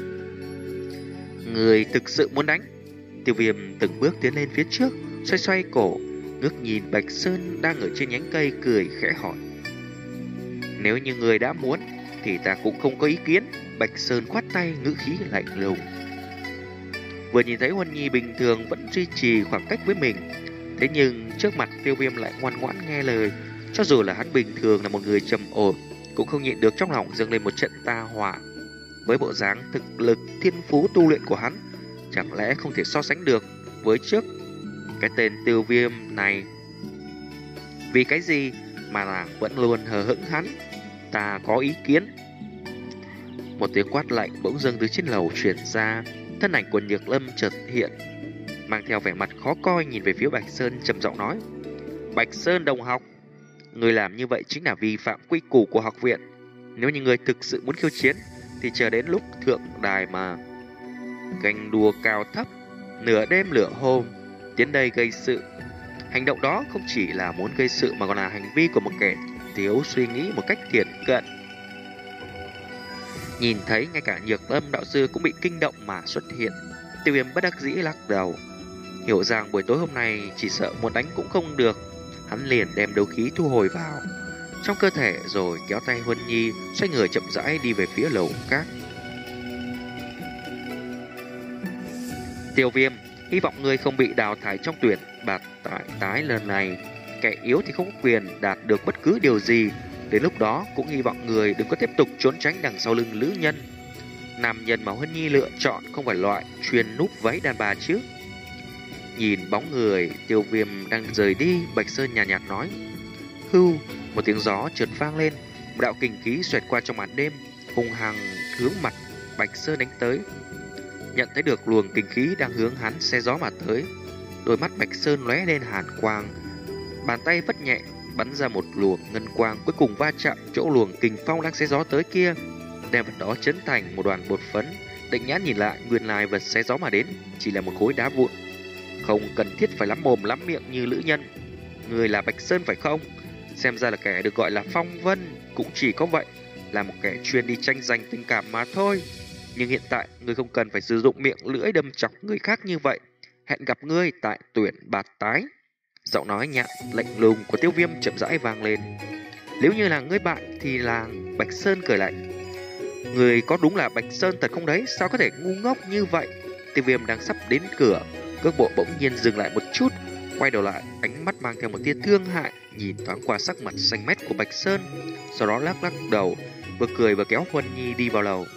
Người thực sự muốn đánh? Tiêu Viêm từng bước tiến lên phía trước, xoay xoay cổ, ngước nhìn Bạch Sơn đang ở trên nhánh cây, cười khẽ hỏi: Nếu như người đã muốn thì ta cũng không có ý kiến. Bạch Sơn khoát tay, ngữ khí lạnh lùng. Vừa nhìn thấy Huân Nhi bình thường vẫn duy trì khoảng cách với mình, thế nhưng trước mặt Tiêu Viêm lại ngoan ngoãn nghe lời. Cho dù là hắn bình thường là một người trầm ổn, cũng không nhịn được trong lòng dâng lên một trận ta hỏa. Với bộ dáng thực lực thiên phú tu luyện của hắn, chẳng lẽ không thể so sánh được với trước cái tên Tiêu Viêm này? Vì cái gì mà nàng vẫn luôn hờ hững hắn? Ta có ý kiến. Một tiếng quát lạnh bỗng dưng từ trên lầu truyền ra. Thân ảnh của Nhược Lâm chợt hiện, mang theo vẻ mặt khó coi nhìn về phía Bạch Sơn, trầm giọng nói: Bạch Sơn đồng học, người làm như vậy chính là vi phạm quy củ của học viện. Nếu như người thực sự muốn khiêu chiến thì chờ đến lúc thượng đài mà ganh đua cao thấp, nửa đêm nửa hôm tiến đây gây sự. Hành động đó không chỉ là muốn gây sự mà còn là hành vi của một kẻ thiếu suy nghĩ một cách thiển cận. Nhìn thấy ngay cả Nhược Lâm đạo sư cũng bị kinh động mà xuất hiện, Tiêu Viêm bất đắc dĩ lắc đầu. Hiểu rằng buổi tối hôm nay chỉ sợ muốn đánh cũng không được, hắn liền đem đấu khí thu hồi vào trong cơ thể, rồi kéo tay Huân Nhi xoay người chậm rãi đi về phía lầu các. Tiêu Viêm, hy vọng ngươi không bị đào thải trong tuyển bạt tại tái lần này. Kẻ yếu thì không có quyền đạt được bất cứ điều gì. Đến lúc đó cũng hy vọng người đừng có tiếp tục trốn tránh đằng sau lưng nữ nhân. Nam nhân mà Huân Nhi lựa chọn không phải loại chuyên núp váy đàn bà chứ. Nhìn bóng người Tiêu Viêm đang rời đi, Bạch Sơn nhàn nhạt, nhạt nói: Hưu. Một tiếng gió chợt vang lên, một đạo kình khí xoẹt qua trong màn đêm, hung hăng hướng mặt Bạch Sơn đánh tới. Nhận thấy được luồng kình khí đang hướng hắn xe gió mà tới, đôi mắt Bạch Sơn lóe lên hàn quang, bàn tay vất nhẹ bắn ra một luồng ngân quang, cuối cùng va chạm chỗ luồng kình phong đang xé gió tới kia, đem vật đó chấn thành một đoàn bột phấn. Định nhãn nhìn lại, nguyên lai vật xé gió mà đến chỉ là một khối đá vụn. Không cần thiết phải lắm mồm lắm miệng như nữ nhân. Người là Bạch Sơn phải không? Xem ra là kẻ được gọi là Phong Vân, cũng chỉ có vậy, là một kẻ chuyên đi tranh giành tình cảm mà thôi. Nhưng hiện tại người không cần phải sử dụng miệng lưỡi đâm chọc người khác như vậy. Hẹn gặp ngươi tại tuyển bạt tái. Giọng nói nhạt lạnh lùng của Tiêu Viêm chậm rãi vang lên. Nếu như là ngươi bại thì là Bạch Sơn cười lạnh: Người có đúng là Bạch Sơn thật không đấy? Sao có thể ngu ngốc như vậy? Tiêu Viêm đang sắp đến cửa, cước bộ bỗng nhiên dừng lại một chút, quay đầu lại, ánh mắt mang theo một tia thương hại, nhìn thoáng qua sắc mặt xanh mét của Bạch Sơn, sau đó lắc lắc đầu, vừa cười vừa kéo Huân Nhi đi vào lầu.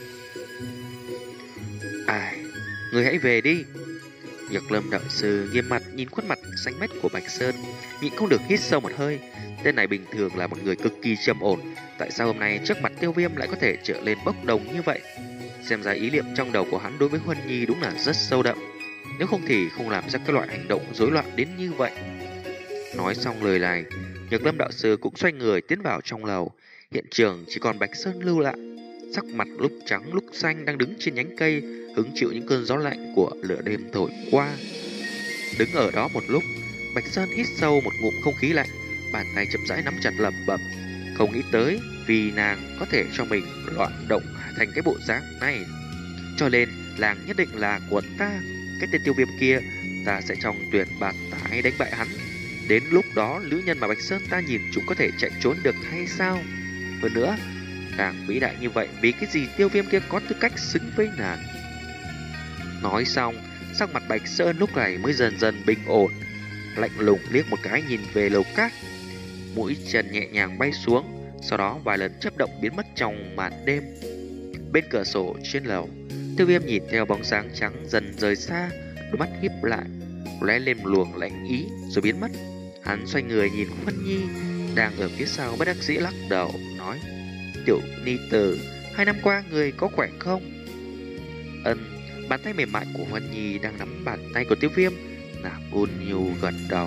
Ai, người hãy về đi. Nhược Lâm đạo sư nghiêm mặt nhìn khuôn mặt xanh mét của Bạch Sơn, nhịn không được hít sâu một hơi. Tên này bình thường là một người cực kỳ trầm ổn, tại sao hôm nay trước mặt Tiêu Viêm lại có thể trở lên bốc đồng như vậy? Xem ra ý niệm trong đầu của hắn đối với Huân Nhi đúng là rất sâu đậm, nếu không thì không làm ra các loại hành động rối loạn đến như vậy. Nói xong lời này, Nhược Lâm đạo sư cũng xoay người tiến vào trong lầu. Hiện trường chỉ còn Bạch Sơn lưu lại, sắc mặt lúc trắng lúc xanh, đang đứng trên nhánh cây, hứng chịu những cơn gió lạnh của lửa đêm thổi qua. Đứng ở đó một lúc, Bạch Sơn hít sâu một ngụm không khí lạnh, bàn tay chậm rãi nắm chặt lẩm bẩm: Không nghĩ tới vì nàng có thể cho mình loạn động thành cái bộ dáng này, cho nên làng nhất định là của ta. Cái tên Tiêu Viêm kia ta sẽ trong tuyển bạt tái đánh bại hắn. Đến lúc đó, nữ nhân mà Bạch Sơn ta nhìn chúng có thể chạy trốn được hay sao? Hơn nữa, nàng vĩ đại như vậy, vì cái gì Tiêu Viêm kia có tư cách xứng với nàng? Nói xong, sắc mặt Bạch Sơn lúc này mới dần dần bình ổn, lạnh lùng liếc một cái nhìn về lầu cát, mũi chân nhẹ nhàng bay xuống, sau đó vài lần chớp động biến mất trong màn đêm. Bên cửa sổ trên lầu, Tiêu Viêm nhìn theo bóng dáng trắng dần rời xa, đôi mắt híp lại, lóe lên luồng lạnh ý rồi biến mất. Hắn xoay người nhìn Huân Nhi đang ở phía sau, bất đắc dĩ lắc đầu nói: "Tiểu ni tử, hai năm qua người có khỏe không?" Ân. Bàn tay mềm mại của Huân Nhi đang nắm bàn tay của Tiêu Viêm, nàng ôn nhu gật đầu.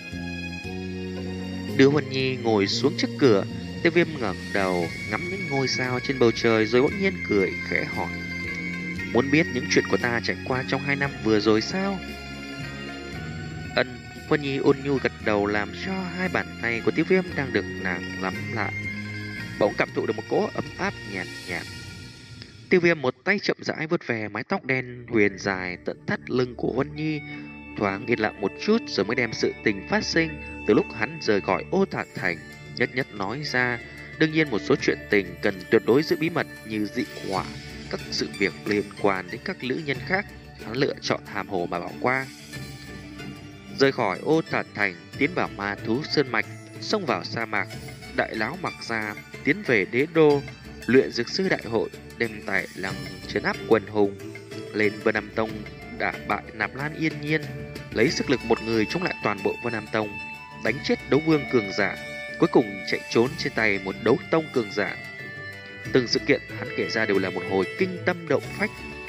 Đưa Huân Nhi ngồi xuống trước cửa, Tiêu Viêm ngẩng đầu ngắm những ngôi sao trên bầu trời rồi bỗng nhiên cười khẽ hỏi: "Muốn biết những chuyện của ta trải qua trong hai năm vừa rồi sao?" Ân. Huân Nhi ôn nhu gật đầu, làm cho hai bàn tay của Tiêu Viêm đang được nàng nắm lại bỗng cảm thụ được một cỗ ấm áp nhạt nhạt. Tiêu Viêm một tay chậm rãi vuốt về mái tóc đen huyền dài tận thắt lưng của Huân Nhi, thoáng yên lặng một chút rồi mới đem sự tình phát sinh từ lúc hắn rời khỏi Ô Thản Thành nhất nhất nói ra. Đương nhiên một số chuyện tình cần tuyệt đối giữ bí mật như dị hỏa, các sự việc liên quan đến các nữ nhân khác, hắn lựa chọn hàm hồ mà bỏ qua. Rời khỏi Ô Thản Thành, tiến vào Ma Thú Sơn Mạch, xông vào sa mạc, đại lão mặc ra tiến về đế đô, luyện dược sư đại hội, đem tài lăng trấn áp quần hùng, lên Vân Nam Tông đả bại Nạp Lan Yên Nhiên, lấy sức lực một người chống lại toàn bộ Vân Nam Tông, đánh chết đấu vương cường giả, cuối cùng chạy trốn trên tay một đấu tông cường giả. Từng sự kiện hắn kể ra đều là một hồi kinh tâm động phách.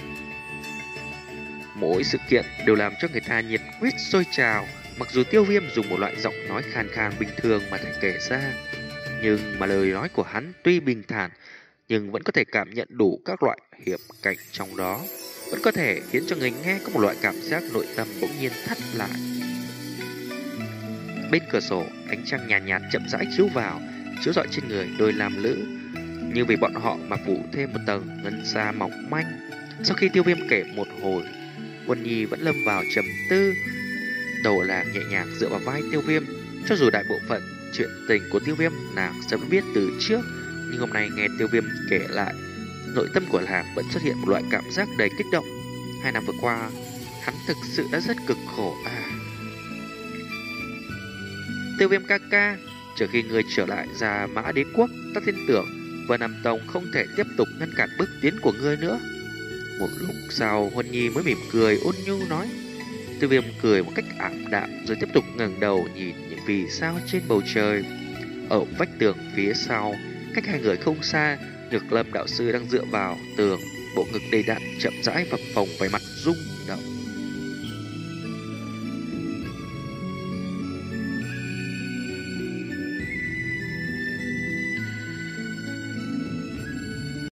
Mỗi sự kiện đều làm cho người ta nhiệt huyết sôi trào. Mặc dù Tiêu Viêm dùng một loại giọng nói khàn khàn bình thường mà thể kể ra, nhưng mà lời nói của hắn tuy bình thản nhưng vẫn có thể cảm nhận đủ các loại hiểm cảnh trong đó, vẫn có thể khiến cho người nghe có một loại cảm giác nội tâm bỗng nhiên thắt lại. Bên cửa sổ, ánh trăng nhàn nhạt, nhạt chậm rãi chiếu vào, chiếu rọi trên người đôi nam nữ, như vì bọn họ mà phủ thêm một tầng ngân sa mỏng manh. Sau khi Tiêu Viêm kể một hồi, Huân Nhi vẫn lâm vào trầm tư, đầu nàng nhẹ nhàng dựa vào vai Tiêu Viêm. Cho dù đại bộ phận chuyện tình của Tiêu Viêm nàng sớm biết từ trước, nhưng hôm nay nghe Tiêu Viêm kể lại, nội tâm của nàng vẫn xuất hiện một loại cảm giác đầy kích động. Hai năm vừa qua, hắn thực sự đã rất cực khổ à. Tiêu Viêm ca ca, trước khi người trở lại Gia Mã Đế Quốc, ta tin tưởng Vân Nam Tông không thể tiếp tục ngăn cản bước tiến của ngươi nữa. Một lúc sau, Huân Nhi mới mỉm cười ôn nhu nói. Tiêu Viêm cười một cách ảm đạm rồi tiếp tục ngẩng đầu nhìn những vì sao trên bầu trời. Ở vách tường phía sau, cách hai người không xa, Nhược Lâm đạo sư đang dựa vào tường, bộ ngực đầy đặn chậm rãi phập phồng, vẻ mặt rung động.